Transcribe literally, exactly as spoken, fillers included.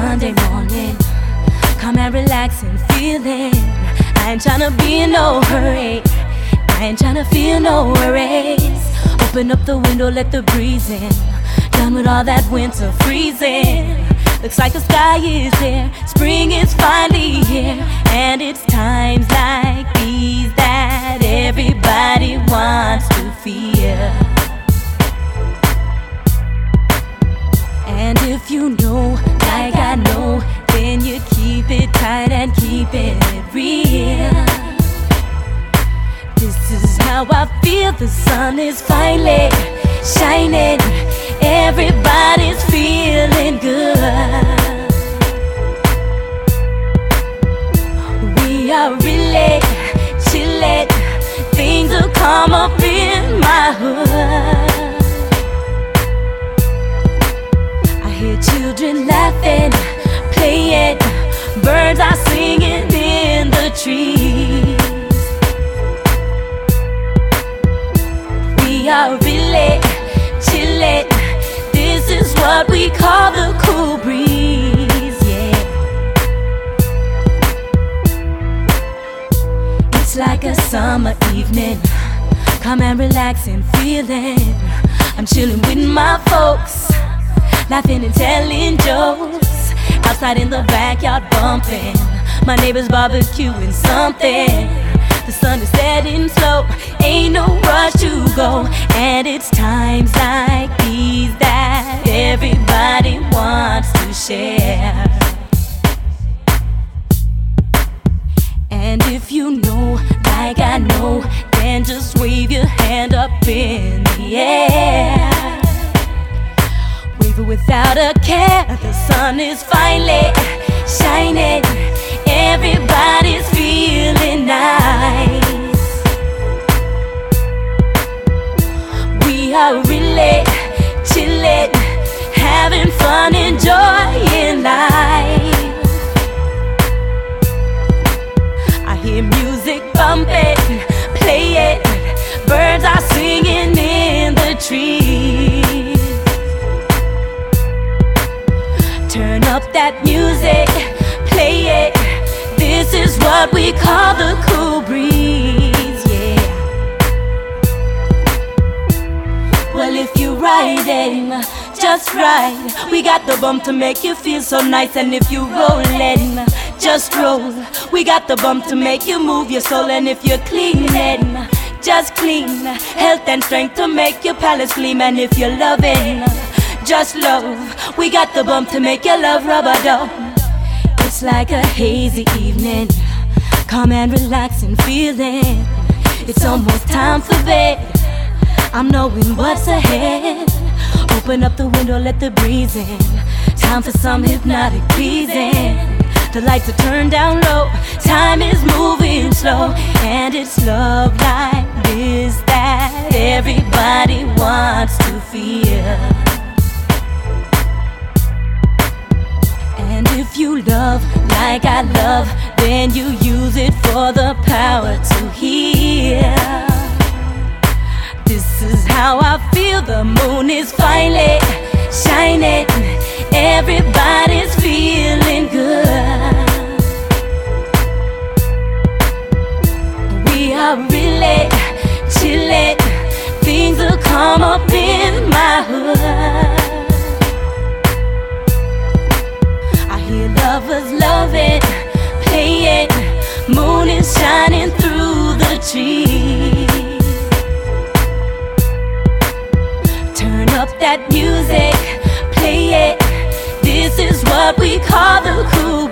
Sunday morning. Come and relax and feel it. I ain't tryna be in no hurry. I ain't tryna feel no worries. Open up the window, let the breeze in. Done with all that winter freezing. Looks like the sky is there. Spring is finally here. And it's times like these that everybody wants to feel. And if you know, like I know, then you keep it tight and keep it real. This is how I feel. The sun is finally shining. Everybody's feeling good. We are really chillin'. Things will come up in my hood. I hear children laughing, playing. Birds are singing in the trees. We are really chillin'. This is what we call the cool breeze, yeah. It's like a summer evening. Come and relax and feel it. I'm chillin' with my folks, laughing and telling jokes. Outside in the backyard bumping. My neighbors barbecuing something. The sun is setting slow, ain't no rush to go. And it's times like these that everybody wants to share. And if you know, like I know, then just wave your hand up in the air. Wave it without a care. The sun is finally shining. Everybody's feeling nice. We are really chillin', having fun, enjoying life. I hear music bumping, playing. Birds are singing in the trees. Turn up that music, play it. This is what we call the cool breeze, yeah. Well, if you're riding just right, we got the bump to make you feel so nice. And if you're rolling, just roll. We got the bump to make you move your soul. And if you're cleaning, just clean. Health and strength to make your palace gleam. And if you're loving, just love. We got the bump to make your love rub a dub. It's like a hazy evening. Come and relax and feel it. It's almost time for bed. I'm knowing what's ahead. Open up the window, let the breeze in. Time for some hypnotic breathing. The lights are turned down low. Time is moving slow. And it's love like this that everybody wants to feel. And if you love like I love, then you use it for the power to heal. This is how I feel. The moon is finally shining. Everybody's feeling good. We are really chillin'. Things will come up in my hood. Lovers love it, play it. Moon is shining through the trees. Turn up that music, play it. This is what we call the cool